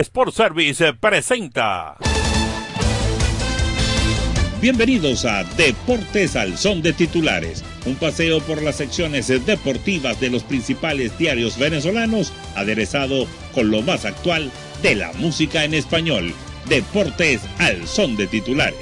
Sport Service presenta. Bienvenidos a Deportes al Son de Titulares, un paseo por las secciones deportivas de los principales diarios venezolanos, aderezado con lo más actual de la música en español. Deportes al Son de Titulares.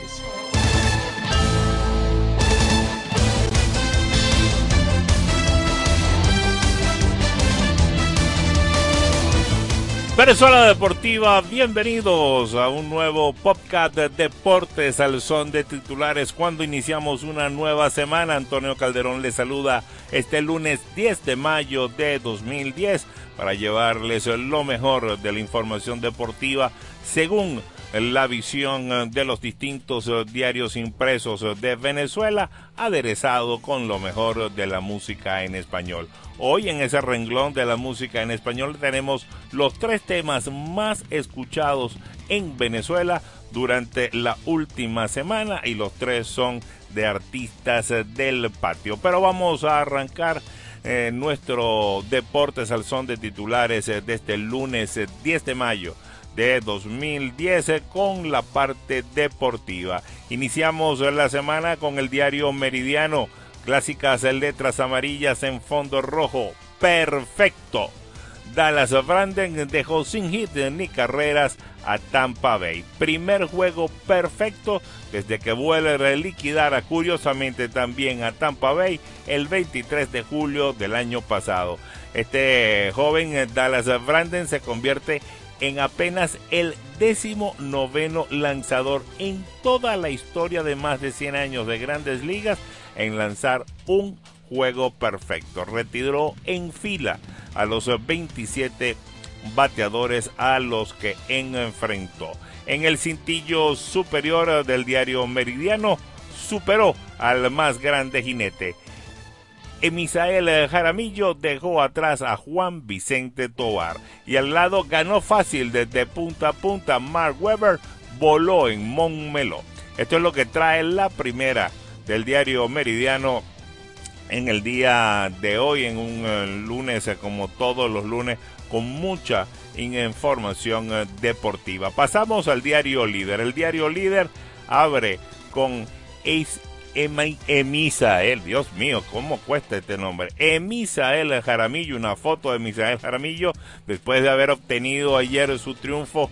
Venezuela Deportiva, bienvenidos a un nuevo podcast de Deportes al Son de Titulares. Cuando iniciamos una nueva semana, Antonio Calderón les saluda este lunes 10 de mayo de 2010 para llevarles lo mejor de la información deportiva según la visión de los distintos diarios impresos de Venezuela, aderezado con lo mejor de la música en español. Hoy en ese renglón de la música en español tenemos los 3 temas más escuchados en Venezuela durante la última semana y los 3 son de artistas del patio. Pero vamos a arrancar nuestro Deportes al Son de Titulares de este lunes 10 de mayo de 2010 con la parte deportiva. Iniciamos la semana con el diario Meridiano, clásicas letras amarillas en fondo rojo, perfecto. Dallas Branden dejó sin hit ni carreras a Tampa Bay. Primer juego perfecto desde que Buehler liquidara curiosamente también a Tampa Bay el 23 de julio del año pasado. Este joven Dallas Branden se convierte en apenas el 19º lanzador en toda la historia de más de 100 años de Grandes Ligas en lanzar un juego perfecto. Retiró en fila a los 27 bateadores a los que enfrentó. En el cintillo superior del diario Meridiano, superó al más grande jinete. Misael Jaramillo dejó atrás a Juan Vicente Tovar y al lado ganó fácil desde punta a punta. Mark Webber voló en Montmeló. Esto es lo que trae la primera del diario Meridiano en el día de hoy, en un lunes como todos los lunes con mucha información deportiva. Pasamos al diario Líder. El diario Líder abre con Misael, Dios mío, cómo cuesta este nombre. Misael Jaramillo, una foto de Misael Jaramillo después de haber obtenido ayer su triunfo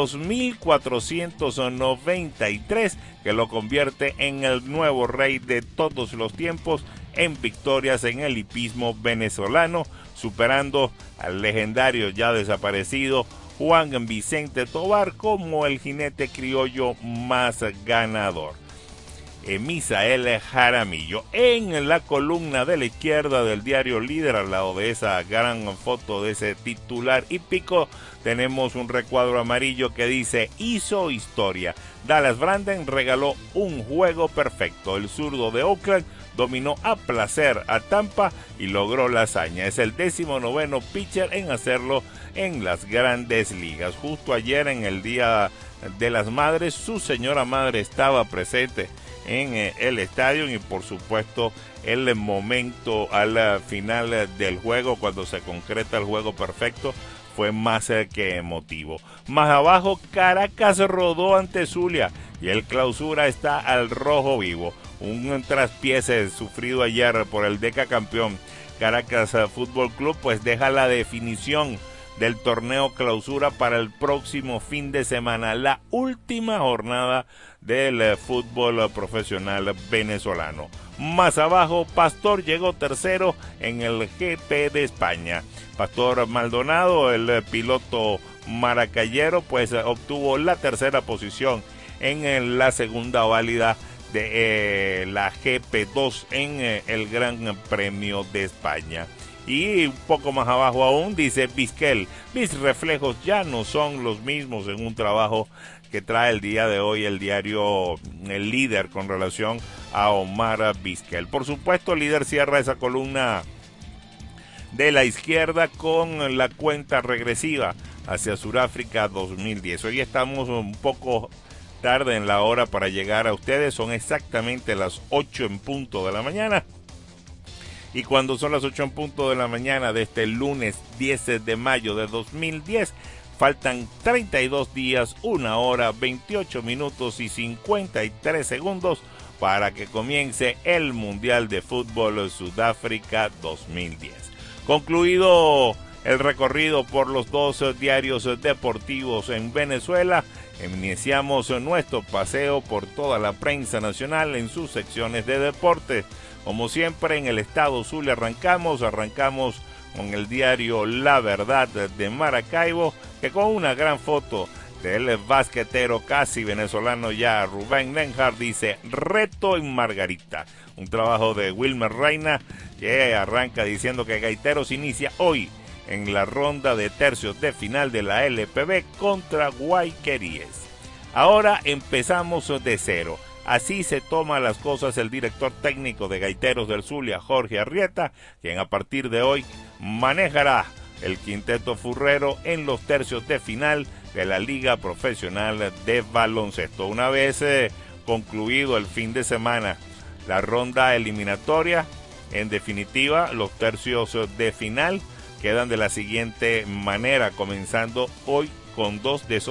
2493, que lo convierte en el nuevo rey de todos los tiempos en victorias en el hipismo venezolano, superando al legendario ya desaparecido Juan Vicente Tovar como el jinete criollo más ganador. Misael Jaramillo. En la columna de la izquierda del diario Líder, al lado de esa gran foto de ese titular hípico, tenemos un recuadro amarillo que dice: hizo historia. Dallas Branden regaló un juego perfecto. El zurdo de Oakland dominó a placer a Tampa y logró la hazaña. Es el 19º pitcher en hacerlo en las Grandes Ligas. Justo ayer, en el Día de las Madres, su señora madre estaba presente en el estadio y por supuesto el momento al final del juego, cuando se concreta el juego perfecto, fue más que emotivo. Más abajo, Caracas rodó ante Zulia y el Clausura está al rojo vivo. Un traspié sufrido ayer por el decacampeón Caracas Fútbol Club pues deja la definición del torneo Clausura para el próximo fin de semana, la última jornada del fútbol profesional venezolano. Más abajo, Pastor llegó tercero en el GP de España. Pastor Maldonado, el piloto maracayero, pues obtuvo la tercera posición en la segunda válida de la GP2 en el Gran Premio de España. Y un poco más abajo aún dice Vizquel: mis reflejos ya no son los mismos, en un trabajo que trae el día de hoy el diario El Líder con relación a Omar Vizquel. Por supuesto, el Líder cierra esa columna de la izquierda con la cuenta regresiva hacia Sudáfrica 2010. Hoy estamos un poco tarde en la hora para llegar a ustedes, son exactamente las 8 en punto de la mañana. Y cuando son las 8 en punto de la mañana de este lunes 10 de mayo de 2010, Faltan 32 días, 1 hora, 28 minutos y 53 segundos para que comience el Mundial de Fútbol Sudáfrica 2010. Concluido el recorrido por los dos diarios deportivos en Venezuela, iniciamos nuestro paseo por toda la prensa nacional en sus secciones de deportes. Como siempre, en el estado Zulia arrancamos con el diario La Verdad de Maracaibo, que con una gran foto del basquetero casi venezolano ya Rubén Lenhart dice: reto en Margarita. Un trabajo de Wilmer Reina que arranca diciendo que Gaiteros inicia hoy en la ronda de tercios de final de la LPB contra Guayqueríes. Ahora empezamos de cero. Así se toma las cosas el director técnico de Gaiteros del Zulia, Jorge Arrieta, quien a partir de hoy manejará el quinteto furrero en los tercios de final de la Liga Profesional de Baloncesto. Una vez concluido el fin de semana la ronda eliminatoria, en definitiva los tercios de final quedan de la siguiente manera, comenzando hoy con dos de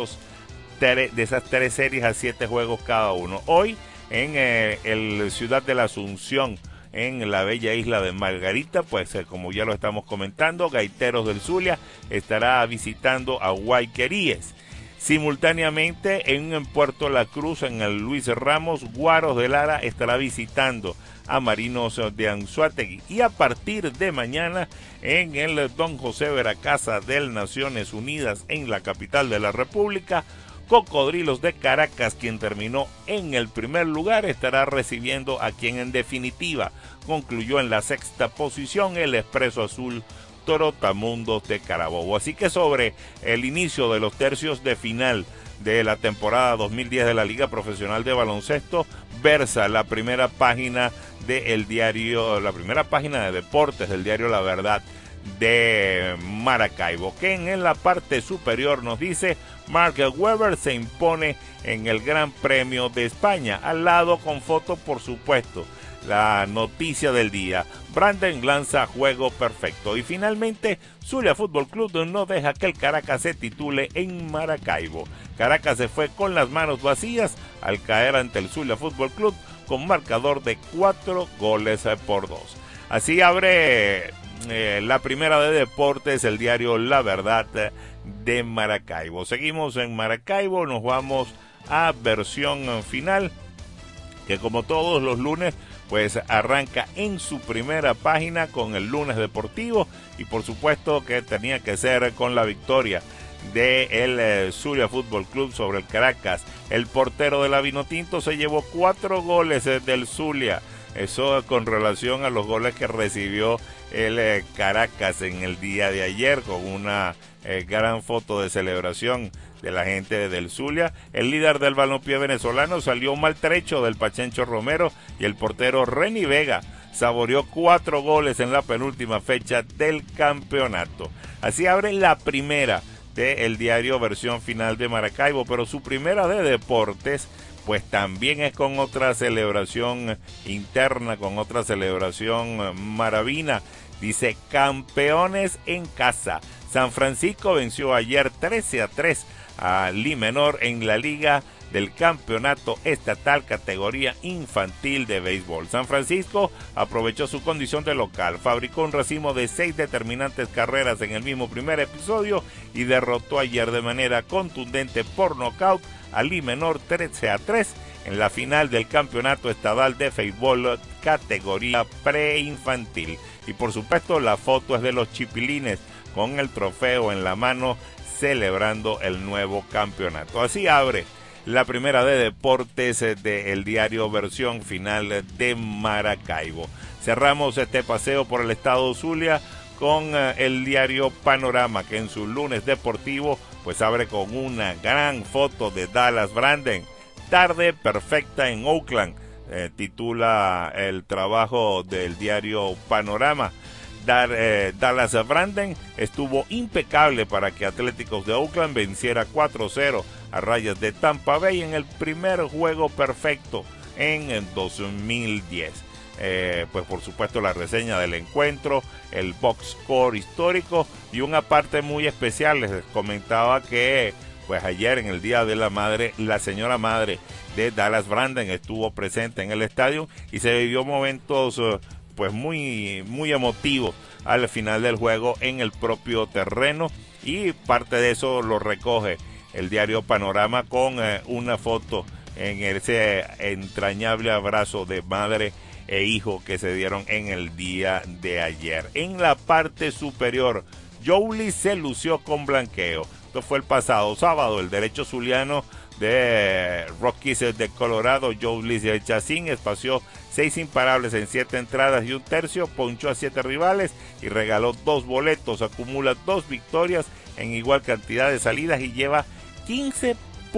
esas tres series a 7 juegos cada uno. Hoy en el Ciudad de la Asunción, en la bella isla de Margarita, pues como ya lo estamos comentando, Gaiteros del Zulia estará visitando a Guayqueríes. Simultáneamente en Puerto La Cruz, en el Luis Ramos, Guaros de Lara estará visitando a Marinos de Anzoátegui. Y a partir de mañana en el Don José Veracasa del Naciones Unidas en la capital de la República, Cocodrilos de Caracas, quien terminó en el primer lugar, estará recibiendo a quien en definitiva concluyó en la sexta posición, el Expreso Azul Trotamundos de Carabobo. Así que sobre el inicio de los tercios de final de la temporada 2010 de la Liga Profesional de Baloncesto versa la primera página del diario, la primera página de deportes del diario La Verdad de Maracaibo, que en la parte superior nos dice: Mark Webber se impone en el Gran Premio de España. Al lado, con foto, por supuesto, la noticia del día: Branden lanza juego perfecto. Y finalmente, Zulia Fútbol Club no deja que el Caracas se titule en Maracaibo. Caracas se fue con las manos vacías al caer ante el Zulia Fútbol Club con marcador de 4-2. Así abre la primera de deportes el diario La Verdad de Maracaibo. Seguimos en Maracaibo, nos vamos a versión final, que como todos los lunes pues arranca en su primera página con el lunes deportivo, y por supuesto que tenía que ser con la victoria del Zulia Fútbol Club sobre el Caracas. El portero de la Vinotinto se llevó 4 goles del Zulia, eso con relación a los goles que recibió el Caracas en el día de ayer, con una gran foto de celebración de la gente del Zulia. El líder del balompié venezolano salió maltrecho del Pachencho Romero, y el portero Reni Vega saboreó 4 goles en la penúltima fecha del campeonato. Así abre la primera del diario Versión Final de Maracaibo, pero su primera de deportes pues también es con otra celebración interna, con otra celebración maravina. Dice: campeones en casa. San Francisco venció ayer 13-3 a Limenor en la Liga del Campeonato Estatal categoría infantil de béisbol. San Francisco aprovechó su condición de local, fabricó un racimo de 6 determinantes carreras en el mismo primer episodio y derrotó ayer de manera contundente por nocaut a Limenor 13-3 en la final del Campeonato Estatal de Béisbol categoría preinfantil. Y por supuesto la foto es de los chipilines con el trofeo en la mano celebrando el nuevo campeonato. Así abre la primera de deportes del diario Versión Final de Maracaibo. Cerramos este paseo por el estado Zulia con el diario Panorama, que en su lunes deportivo pues abre con una gran foto de Dallas Branden. Tarde perfecta en Oakland, titula el trabajo del diario Panorama. Dallas Branden estuvo impecable para que Atléticos de Oakland venciera 4-0 a Rayas de Tampa Bay en el primer juego perfecto en 2010. pues por supuesto la reseña del encuentro, el box score histórico y una parte muy especial. Les comentaba que pues ayer en el Día de la Madre, la señora madre de Dallas Brandon estuvo presente en el estadio y se vivió momentos pues muy emotivos al final del juego en el propio terreno, y parte de eso lo recoge el diario Panorama con una foto en ese entrañable abrazo de madre e hijo que se dieron en el día de ayer. En la parte superior, Jolie se lució con blanqueo. Esto fue el pasado sábado. El derecho zuliano de Rockies de Colorado, Jolie Chacín, espació 6 imparables en 7 entradas y un tercio, ponchó a 7 rivales y regaló 2 boletos. Acumula 2 victorias en igual cantidad de salidas y lleva 15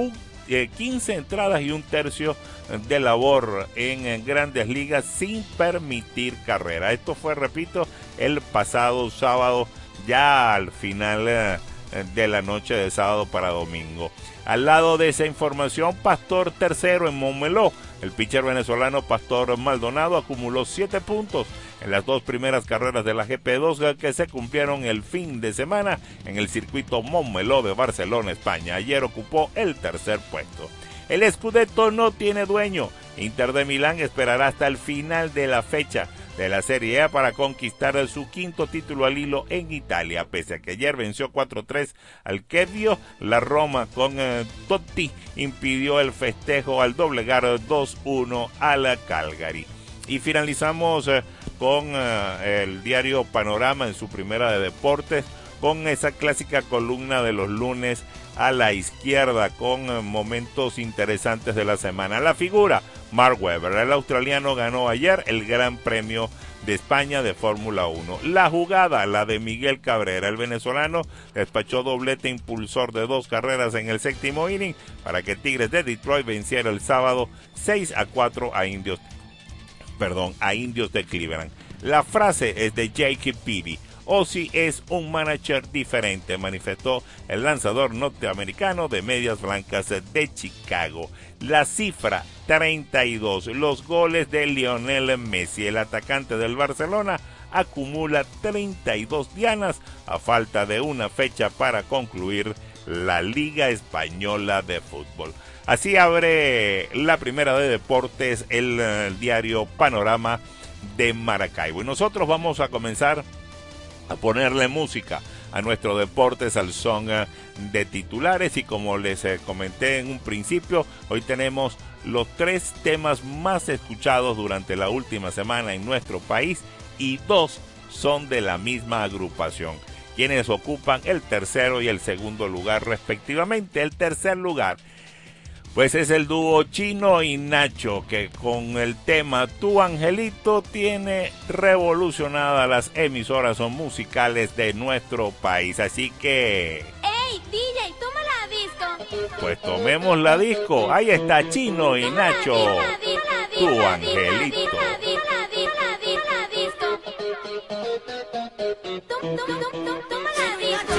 entradas y un tercio de labor en Grandes Ligas sin permitir carrera. Esto fue, repito, el pasado sábado, ya al final de la noche de sábado para domingo. Al lado de esa información, Pastor tercero en Montmeló. El pitcher venezolano Pastor Maldonado acumuló 7 puntos en las 2 primeras carreras de la GP2 que se cumplieron el fin de semana en el circuito Montmeló de Barcelona, España. Ayer ocupó el tercer puesto. El Scudetto no tiene dueño. Inter de Milán esperará hasta el final de la fecha de la Serie A para conquistar su 5º título al hilo en Italia. Pese a que ayer venció 4-3 al Chievo, la Roma con Totti impidió el festejo al doblegar 2-1 a la Calgary. Y finalizamos con el diario Panorama en su primera de deportes, con esa clásica columna de los lunes a la izquierda, con momentos interesantes de la semana. La figura, Mark Webber, el australiano, ganó ayer el Gran Premio de España de Fórmula 1. La jugada, la de Miguel Cabrera, el venezolano, despachó doblete impulsor de 2 carreras en el 7º inning para que Tigres de Detroit venciera el sábado 6-4 a Indios de Cleveland. La frase es de Jake Peavy. Ozzie es un manager diferente, manifestó el lanzador norteamericano de Medias Blancas de Chicago. La cifra 32, los goles de Lionel Messi, el atacante del Barcelona, acumula 32 dianas a falta de una fecha para concluir la Liga Española de Fútbol. Así abre la primera de deportes el diario Panorama de Maracaibo. Y nosotros vamos a comenzar a ponerle música a nuestro Deportes al son de titulares, y como les comenté en un principio, hoy tenemos los 3 temas más escuchados durante la última semana en nuestro país, y 2 son de la misma agrupación, quienes ocupan el tercero y el segundo lugar respectivamente. El tercer lugar pues es el dúo Chino y Nacho, que con el tema Tu Angelito tiene revolucionadas las emisoras musicales de nuestro país. Así que... ¡Ey, DJ, toma la disco! Pues tomemos la disco. Ahí está Chino y Nacho, Tu Angelito. Toma la disco.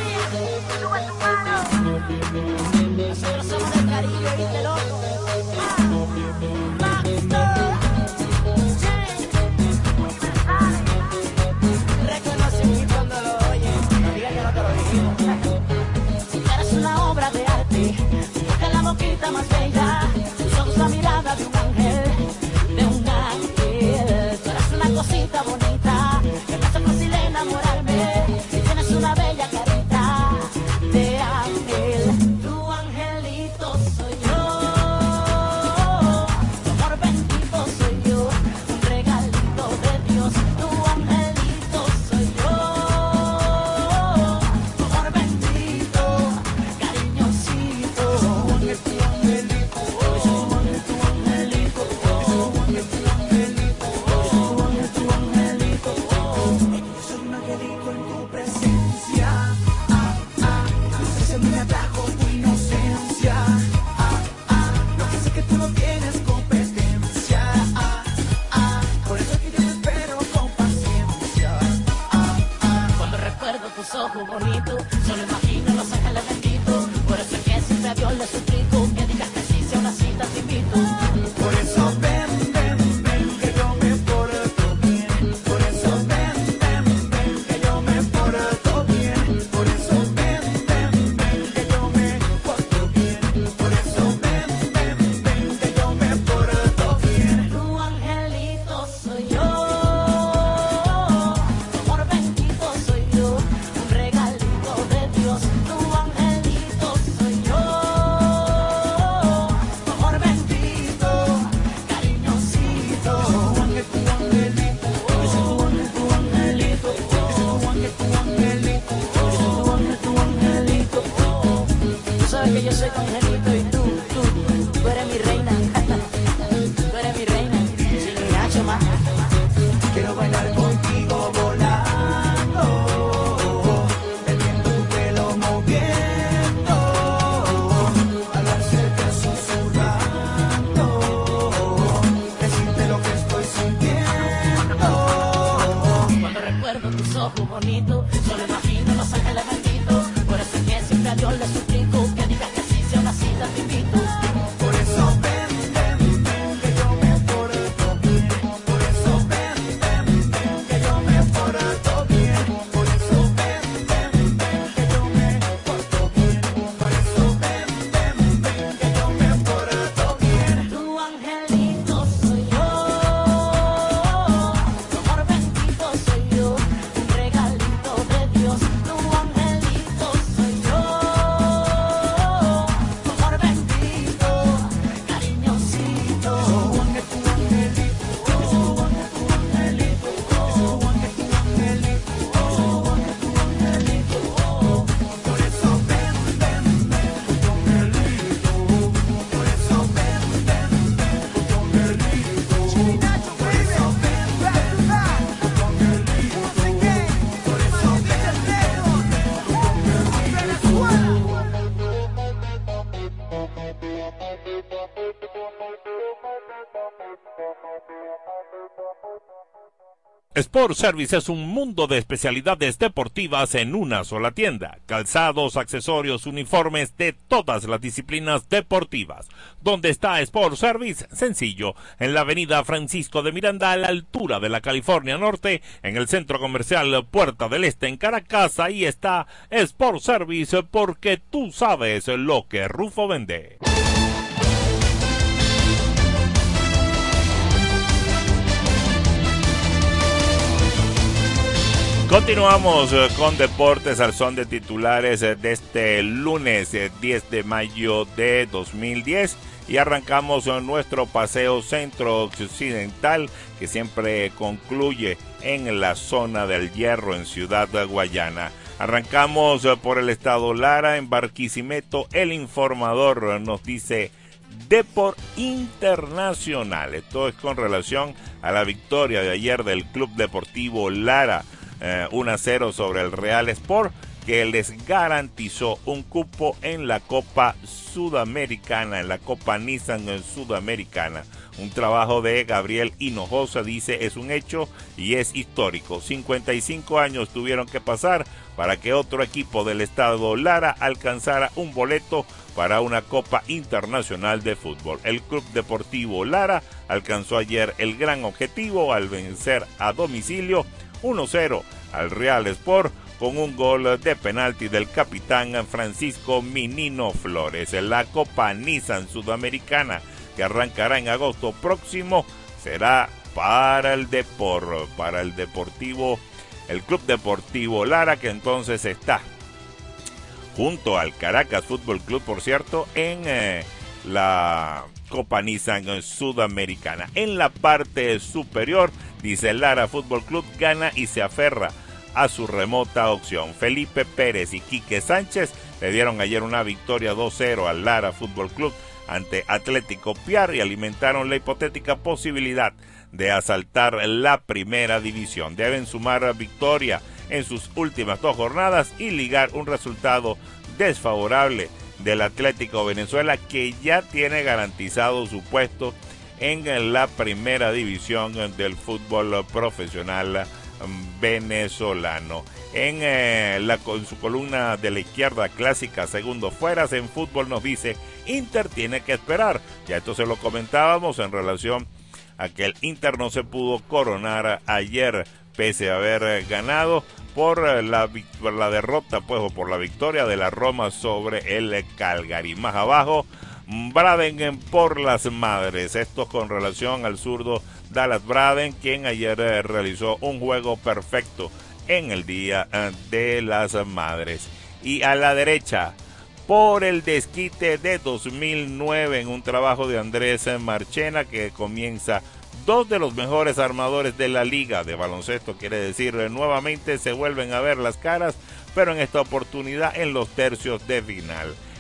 Más bella, tus ojos la mirada de un ángel, tú eres una cosita bonita, que me hace fácil enamorarme, y tienes una bella carita de ángel, tu sabes que yo soy tu angelito y tú eres mi reina. Tú eres mi reina, sin Nacho más. Quiero bailar contigo volando, el viento tu pelo moviendo, hablar cerca susurrando, decirte lo que estoy sintiendo. Cuando recuerdo tus ojos bonitos, solo imagino los ángeles benditos. Por eso es que siempre a Dios le suplico que digas que sí sea una cita, te invito. Por eso ven, que yo me porto bien. Por eso ven, que yo me porto bien. Por eso ven, que yo me porto bien. Por eso ven, que yo me porto bien. Tu angelito soy yo, tu amor bendito soy yo, un regalito de Dios. Tu angelito soy yo, tu amor bendito, cariñosito. Juan es tu angelito, Juan es tu angelito, Juan es tu angelito, Juan es tu angelito. Por eso ven, tu angelito. Por eso ven, tu angelito. Nacho, baby, back to back. Tu angelito. Por eso ven, Sport Service es un mundo de especialidades deportivas en una sola tienda. Calzados, accesorios, uniformes de todas las disciplinas deportivas. ¿Dónde está Sport Service? Sencillo, en la avenida Francisco de Miranda, a la altura de la California Norte, en el centro comercial Puerta del Este en Caracas. Ahí está Sport Service, porque tú sabes lo que Rufo vende. Continuamos con Deportes al son de titulares de este lunes 10 de mayo de 2010 y arrancamos nuestro paseo centro-occidental que siempre concluye en la zona del Hierro en Ciudad Guayana. Arrancamos por el estado Lara, en Barquisimeto. El informador nos dice Depor Internacional. Esto es con relación a la victoria de ayer del Club Deportivo Lara 1-0 sobre el Real Sport, que les garantizó un cupo en la Copa Sudamericana, en la Copa Nissan Sudamericana. Un trabajo de Gabriel Hinojosa, dice, es un hecho y es histórico. 55 años tuvieron que pasar para que otro equipo del estado Lara alcanzara un boleto para una Copa Internacional de Fútbol. El Club Deportivo Lara alcanzó ayer el gran objetivo al vencer a domicilio 1-0 al Real Sport con un gol de penalti del capitán Francisco Minino Flores. La Copa Nissan Sudamericana, que arrancará en agosto próximo, será para el Deportivo, el Club Deportivo Lara, que entonces está junto al Caracas Fútbol Club, por cierto, en la Copa Nissan Sudamericana. En la parte superior, dice, Lara Fútbol Club gana y se aferra a su remota opción. Felipe Pérez y Quique Sánchez le dieron ayer una victoria 2-0 al Lara Fútbol Club ante Atlético Piar y alimentaron la hipotética posibilidad de asaltar la primera división. Deben sumar victoria en sus últimas 2 jornadas y ligar un resultado desfavorable del Atlético Venezuela, que ya tiene garantizado su puesto en la primera división del fútbol profesional venezolano. En su columna de la izquierda clásica, segundo fueras en fútbol, nos dice, Inter tiene que esperar. Ya esto se lo comentábamos en relación a que el Inter no se pudo coronar ayer, pese a haber ganado por la derrota, pues, o por la victoria de la Roma sobre el Cagliari. Más abajo, Braden por las madres. Esto con relación al zurdo Dallas Braden, quien ayer realizó un juego perfecto en el Día de las Madres. Y a la derecha, por el desquite de 2009, en un trabajo de Andrés Marchena, que comienza 2 de los mejores armadores de la liga de baloncesto, quiere decir, nuevamente se vuelven a ver las caras, pero en esta oportunidad en los tercios de final.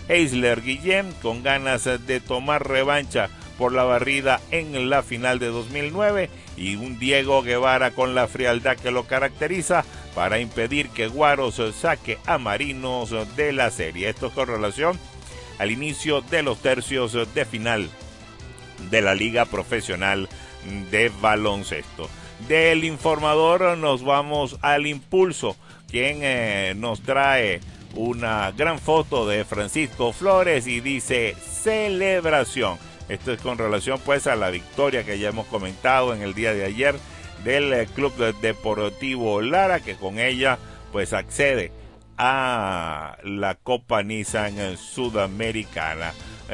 Eisler Guillén, con ganas de tomar revancha por la barrida en la final de 2009, y un Diego Guevara con la frialdad que lo caracteriza para impedir que Guaros saque a Marinos de la serie. Esto con relación al inicio de los tercios de final de la Liga Profesional de Baloncesto. Del informador nos vamos al Impulso, quien nos trae una gran foto de Francisco Flores y dice celebración. Esto es con relación pues a la victoria que ya hemos comentado en el día de ayer del Club Deportivo Lara, que con ella pues accede a la Copa Nissan Sudamericana.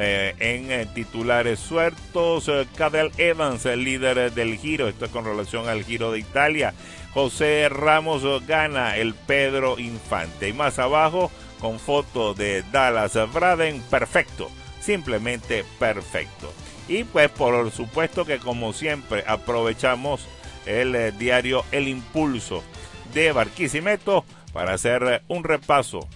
En titulares sueltos, Cadel Evans, el líder del Giro, esto es con relación al Giro de Italia. José Ramos gana el Pedro Infante. Y más abajo, con foto de Dallas Braden, perfecto, simplemente perfecto. Y pues por supuesto que como siempre aprovechamos el diario El Impulso de Barquisimeto para hacer un repaso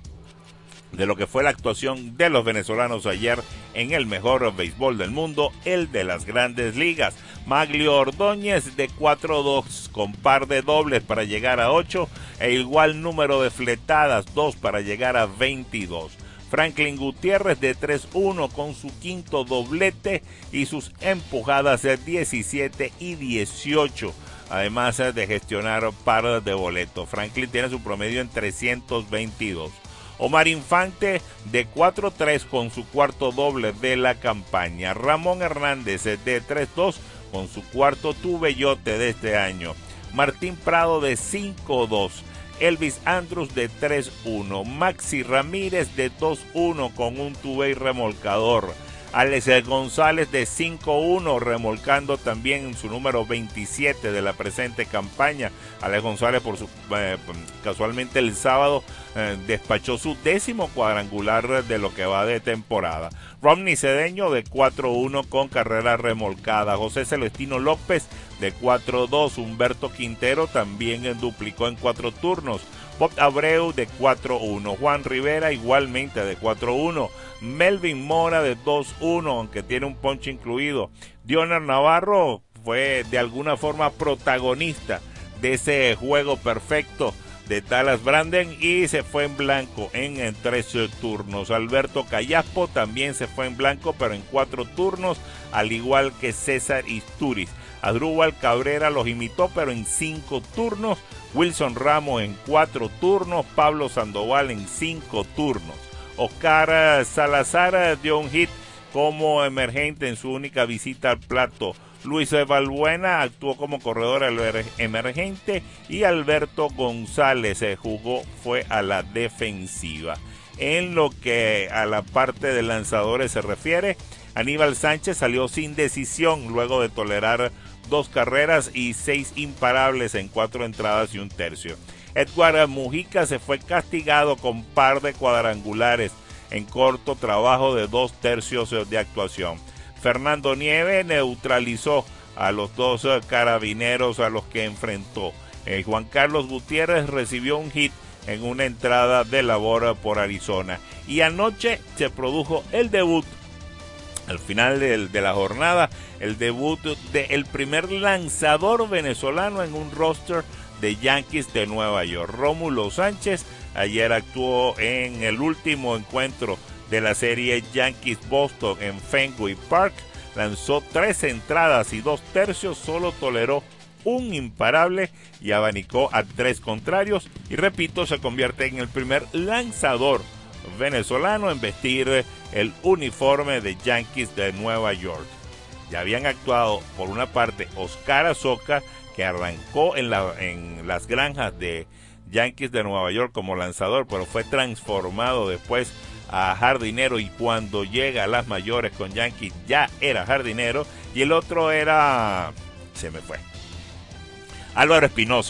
de lo que fue la actuación de los venezolanos ayer en el mejor béisbol del mundo, el de las Grandes Ligas. Maglio Ordóñez de 4-2 con par de dobles para llegar a 8 e igual número de fletadas, 2 para llegar a 22. Franklin Gutiérrez de 3-1 con su quinto doblete y sus empujadas de 17 y 18. Además de gestionar par de boletos. Franklin tiene su promedio en 322. Omar Infante de 4-3 con su cuarto doble de la campaña. Ramón Hernández de 3-2 con su cuarto tubellote de este año. Martín Prado de 5-2. Elvis Andrus de 3-1. Maxi Ramírez de 2-1 con un tubey remolcador. Alex González de 5-1, remolcando también en su número 27 de la presente campaña. Alex González, casualmente el sábado, despachó su 10º cuadrangular de lo que va de temporada. Romney Cedeño de 4-1 con carrera remolcada. José Celestino López de 4-2. Humberto Quintero también duplicó en 4 turnos. Bob Abreu de 4-1. Juan Rivera igualmente de 4-1. Melvin Mora de 2-1, aunque tiene un ponche incluido. Dioner Navarro fue de alguna forma protagonista de ese juego perfecto de Dallas Braden y se fue en blanco en 13 turnos. Alberto Callaspo también se fue en blanco, pero en 4 turnos, al igual que César Isturiz. Adrúbal Cabrera los imitó, pero en 5 turnos. Wilson Ramos en 4 turnos. Pablo Sandoval en 5 turnos. Oscar Salazar dio un hit como emergente en su única visita al plato. Luis Valbuena actuó como corredor emergente y Alberto González fue a la defensiva. En lo que a la parte de lanzadores se refiere, Aníbal Sánchez salió sin decisión luego de tolerar 2 carreras y 6 imparables en 4 entradas y un tercio. Edward Mujica se fue castigado con par de cuadrangulares en corto trabajo de 2 tercios de actuación. Fernando Nieve neutralizó a los 2 carabineros a los que enfrentó. Juan Carlos Gutiérrez recibió un hit en una entrada de labor por Arizona. Y anoche se produjo el debut, al final de la jornada, el debut del primer lanzador venezolano en un roster de Yankees de Nueva York. Rómulo Sánchez ayer actuó en el último encuentro de la serie Yankees-Boston en Fenway Park. Lanzó 3 entradas y 2 tercios, solo toleró un imparable y abanicó a 3 contrarios. Y repito, se convierte en el primer lanzador venezolano en vestir el uniforme de Yankees de Nueva York. Ya habían actuado por una parte Oscar Azoka, que arrancó en las granjas de Yankees de Nueva York como lanzador, pero fue transformado después a jardinero, y cuando llega a las mayores con Yankees ya era jardinero. Y el otro era, se me fue, Álvaro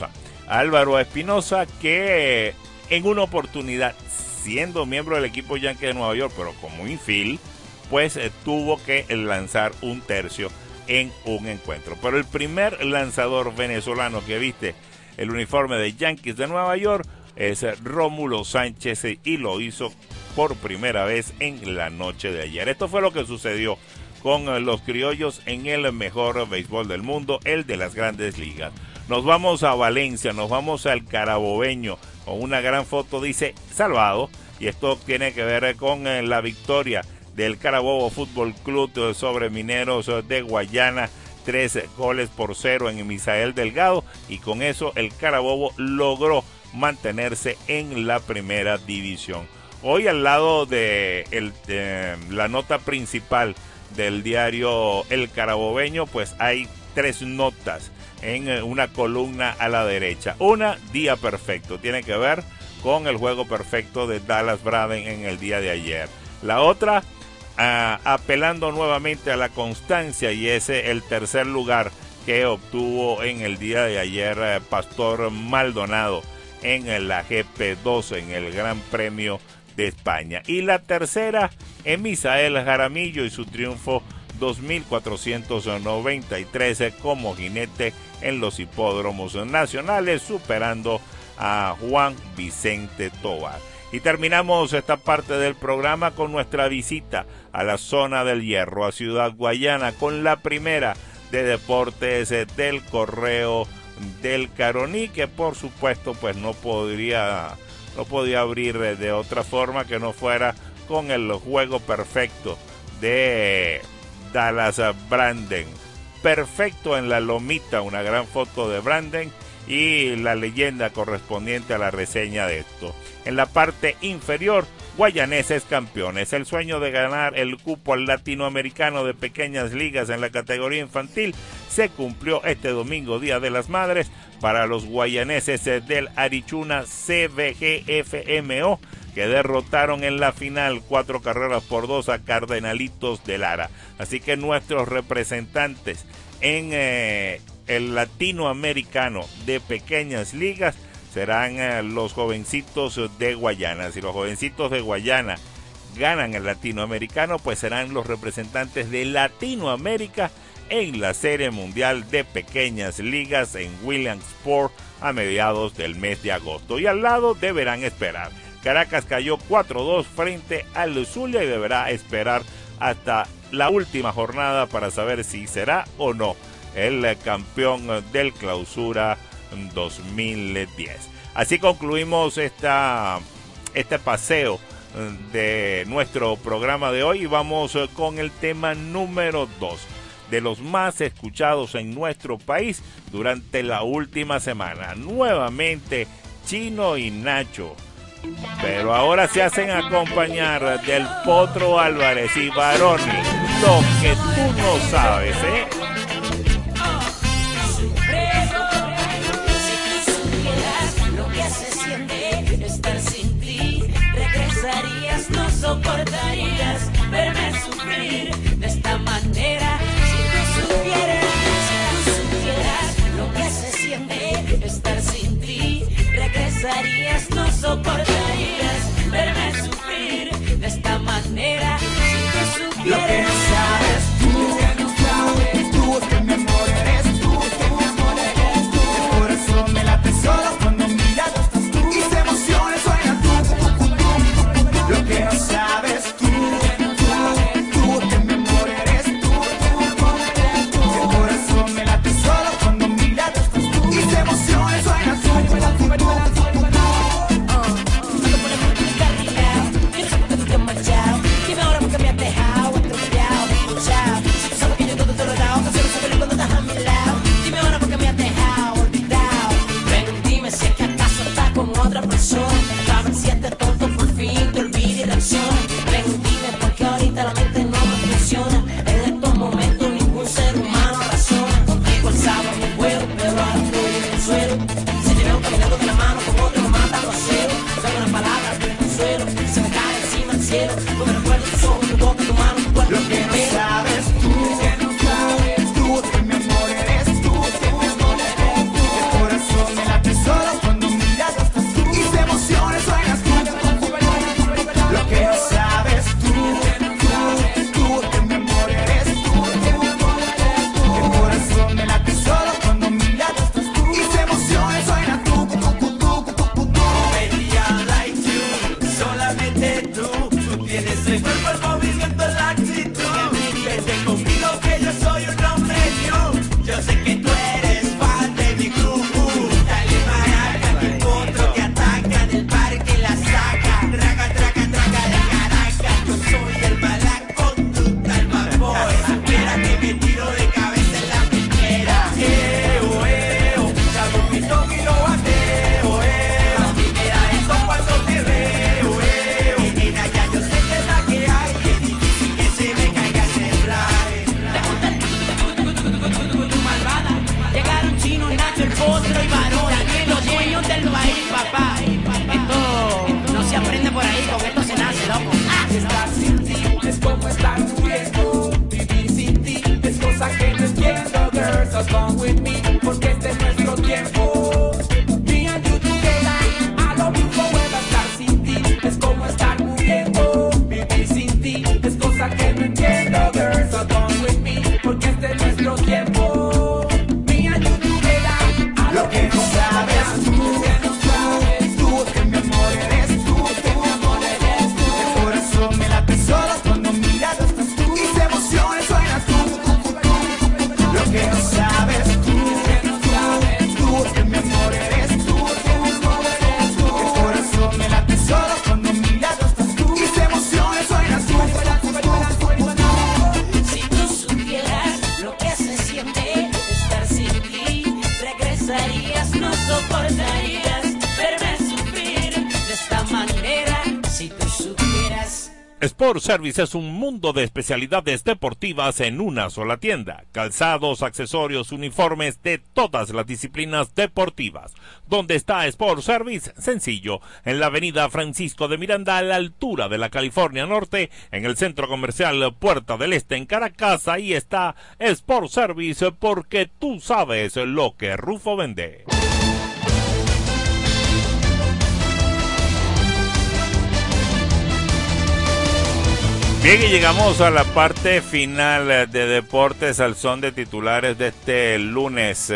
Espinosa, que en una oportunidad, siendo miembro del equipo Yankees de Nueva York, pero como infield, pues tuvo que lanzar un tercio en un encuentro. Pero el primer lanzador venezolano que viste el uniforme de Yankees de Nueva York es Rómulo Sánchez, y lo hizo por primera vez en la noche de ayer. Esto fue lo que sucedió con los criollos en el mejor béisbol del mundo, el de las grandes ligas. Nos vamos a Valencia, nos vamos al Carabobeño, con una gran foto, dice salvado, y esto tiene que ver con la victoria del Carabobo Fútbol Club sobre Mineros de Guayana, 3-0 en Misael Delgado, y con eso el Carabobo logró mantenerse en la primera división. Hoy, al lado de la nota principal del diario El Carabobeño, pues hay 3 notas en una columna a la derecha. Una, día perfecto, tiene que ver con el juego perfecto de Dallas Braden en el día de ayer. La otra, apelando nuevamente a la constancia, y ese el tercer lugar que obtuvo en el día de ayer Pastor Maldonado en la GP2, en el Gran Premio de España. Y la tercera, Misael Jaramillo y su triunfo 2.493 como jinete en los hipódromos nacionales, superando a Juan Vicente Tovar. Y terminamos esta parte del programa con nuestra visita a la zona del Hierro, a Ciudad Guayana, con la primera de deportes del Correo del Caroní, que por supuesto pues no podía abrir de otra forma que no fuera con el juego perfecto de Dallas Braden. Perfecto en la lomita, una gran foto de Braden y la leyenda correspondiente a la reseña de esto. En la parte inferior, guayaneses campeones. El sueño de ganar el cupo al latinoamericano de pequeñas ligas en la categoría infantil se cumplió este domingo, Día de las Madres, para los guayaneses del Arichuna CBGFMO, que derrotaron en la final 4-2 a Cardenalitos de Lara. Así que nuestros representantes en el latinoamericano de pequeñas ligas serán los jovencitos de Guayana. Si los jovencitos de Guayana ganan el latinoamericano, pues serán los representantes de Latinoamérica en la Serie Mundial de Pequeñas Ligas en Williamsport a mediados del mes de agosto. Y al lado deberán esperar. Caracas cayó 4-2 frente al Zulia y deberá esperar hasta la última jornada para saber si será o no el campeón del Clausura 2010. Así concluimos este paseo de nuestro programa de hoy y vamos con el tema número 2 de los más escuchados en nuestro país durante la última semana. Nuevamente Chino y Nacho, pero ahora se hacen acompañar del Potro Álvarez y Baroni. Lo que tú no sabes, No soportarías verme sufrir de esta manera. Si tú supieras lo que se siente estar sin ti, regresarías, no soportarías verme sufrir de esta manera. Si tú supieras lo que no sabes tú, es que mi amor eres tú, el corazón me late solo cuando mira estás tú y se emociona, suena tú. Lo que no sabes tú, que mi amor eres tú, el corazón me late solo cuando mira estás tú y se emociona, suena tú. Dime ahora por qué me has dejado atropellar. que no entiendo, girl, so come with me, porque este es nuestro tiempo. Me and you together. Lo que no sabes tú, que mi amor eres tú, el corazón me late solo cuando mira no estás tú, y se emociona suena tú. Lo que no sabes tú, que mi amor eres tú, el corazón me late solo cuando mira no estás tú, y se emociona suena tú. Si tú supieras lo que se siente estar sin ti, regresarías, no soportarías verme sufrir de esta manera. Si tú supieras. Sport Service es un mundo de especialidades deportivas en una sola tienda. Calzados, accesorios, uniformes de todas las disciplinas deportivas. ¿Dónde está Sport Service? Sencillo, en la avenida Francisco de Miranda, a la altura de la California Norte, en el centro comercial Puerta del Este en Caracas. Ahí está Sport Service, porque tú sabes lo que Rufo vende. Bien, y llegamos a la parte final de Deportes al Son de Titulares de este lunes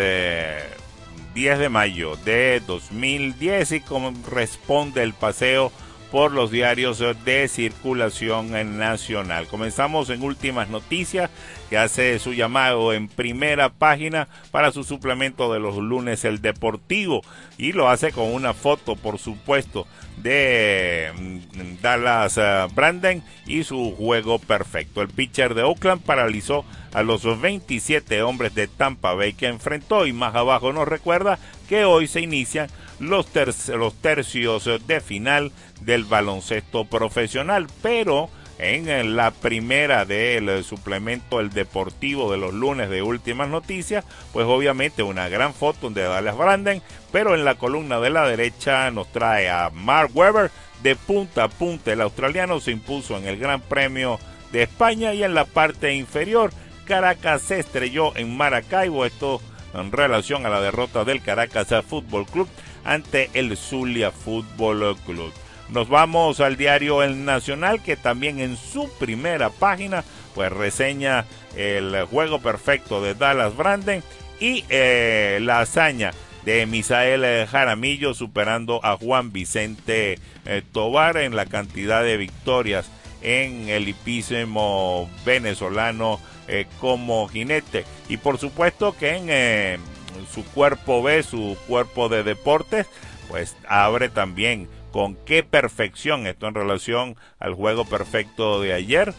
10 de mayo de 2010, y corresponde el paseo por los diarios de circulación nacional. Comenzamos en Últimas Noticias, que hace su llamado en primera página para su suplemento de los lunes, El Deportivo, y lo hace con una foto, por supuesto, de Dallas Branden y su juego perfecto. El pitcher de Oakland paralizó a los 27 hombres de Tampa Bay que enfrentó, y más abajo nos recuerda que hoy se inician los tercios de final del baloncesto profesional, pero en la primera del suplemento El Deportivo de los lunes de Últimas Noticias, pues obviamente una gran foto de Dallas Branden, pero en la columna de la derecha nos trae a Mark Webber de punta a punta. El australiano se impuso en el Gran Premio de España, y en la parte inferior Caracas se estrelló en Maracaibo, esto en relación a la derrota del Caracas Fútbol Club ante el Zulia Fútbol Club. Nos vamos al diario El Nacional, que también en su primera página pues reseña el juego perfecto de Dallas Branden y la hazaña de Misael Jaramillo superando a Juan Vicente Tovar en la cantidad de victorias en el hipismo venezolano como jinete. Y por supuesto que en su cuerpo B, su cuerpo de deportes, pues abre también con qué perfección, esto en relación al juego perfecto de ayer.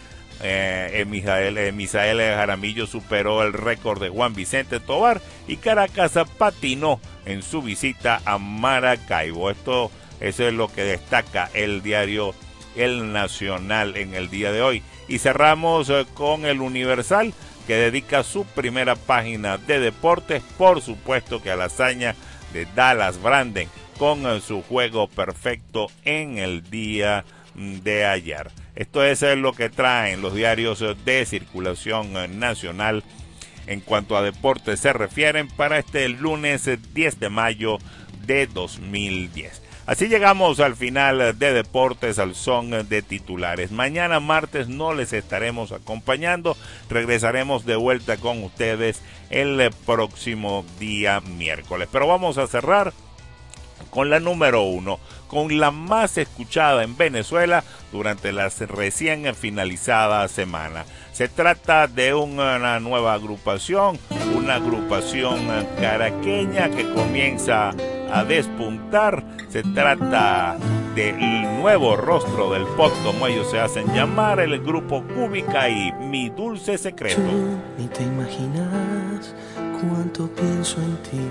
Misael Jaramillo superó el récord de Juan Vicente Tovar, y Caracas patinó en su visita a Maracaibo. Eso es lo que destaca el diario El Nacional en el día de hoy. Y cerramos con el Universal, que dedica su primera página de deportes, por supuesto, que a la hazaña de Dallas Branden con su juego perfecto en el día de ayer. Esto es lo que traen los diarios de circulación nacional en cuanto a deportes se refieren para este lunes 10 de mayo de 2010. Así llegamos al final de Deportes al Son de Titulares. Mañana martes no les estaremos acompañando. Regresaremos de vuelta con ustedes el próximo día miércoles. Pero vamos a cerrar con la número 1, con la más escuchada en Venezuela durante la recién finalizada semana. Se trata de una nueva agrupación, una agrupación caraqueña que comienza a despuntar. Se trata del nuevo rostro del pop, como ellos se hacen llamar, el grupo Cúbica y Mi Dulce Secreto. Tú ni te imaginas cuánto pienso en ti.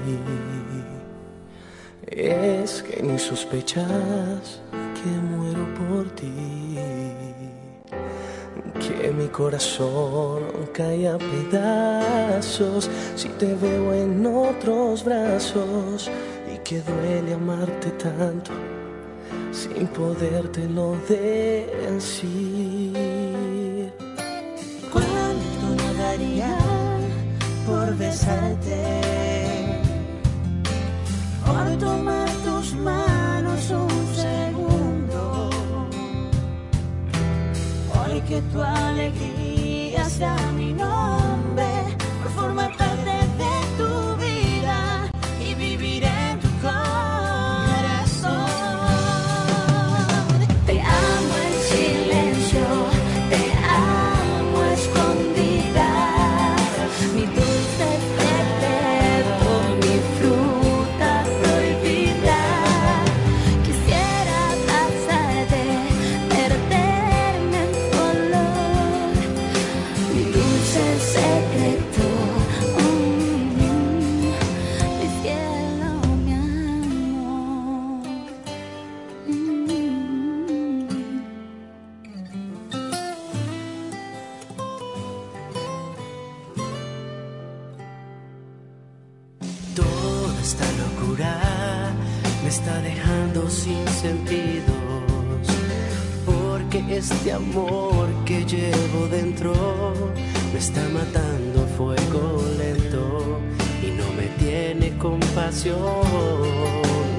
Es que ni sospechas que muero por ti, que mi corazón cae a pedazos si te veo en otros brazos, y que duele amarte tanto sin podértelo decir. ¿Cuánto no daría por besarte? Por tomar tus manos un segundo, por que tu alegría sea mi nombre, por formar parte de tu vida y vivir en tu corazón. Te amo en silencio, te amo escondida, mi dulce secreto, mi fruta prohibida. Quisiera abrazarte, perderme en tu olor, mi dulce secreto, mi cielo, mi amor. Toda esta locura me está dejando sin sentidos, porque este amor que llevo dentro me está matando a fuego lento y no me tiene compasión.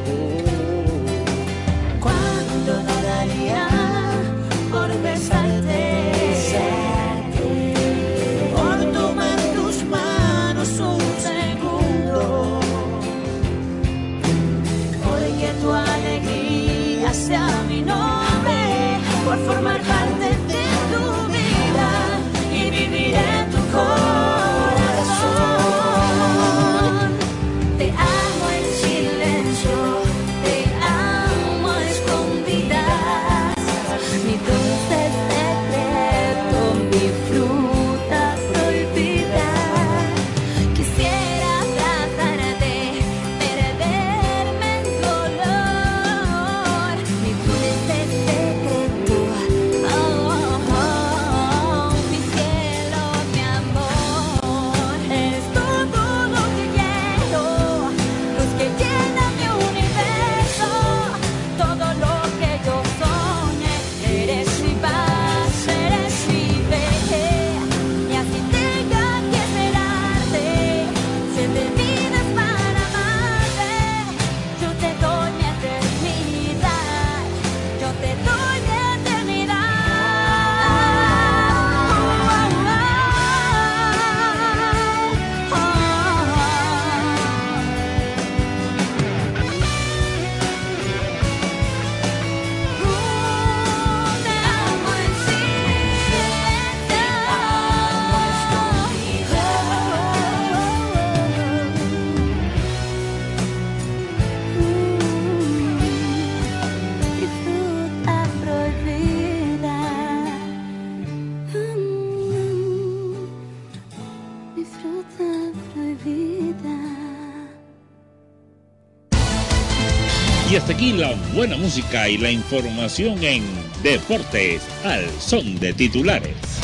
¿Cuánto no daría por besarte? Por tomar tus manos un segundo, porque tu alegría sea mi nombre, por formar parte de tu vida y vivir en tu corazón. Te amo en silencio, te amo a escondidas, mi dulce secreto, mi fruta prohibida. Quisiera abrazarte, perderme en tu olor, mi dulce secreto, mi cielo, mi amor. Eres todo lo que quiero, luz que llena mi universo, todo lo que yo soñé. Eres mi paz, eres mi fe, y así tenga que esperarte 7 vidas para amarte. Yo te doy mi eternidad, yo te doy mi Te amo en mi fruta prohibida, mi fruta prohibida. Y hasta aquí la buena música y la información en Deportes al Son de Titulares.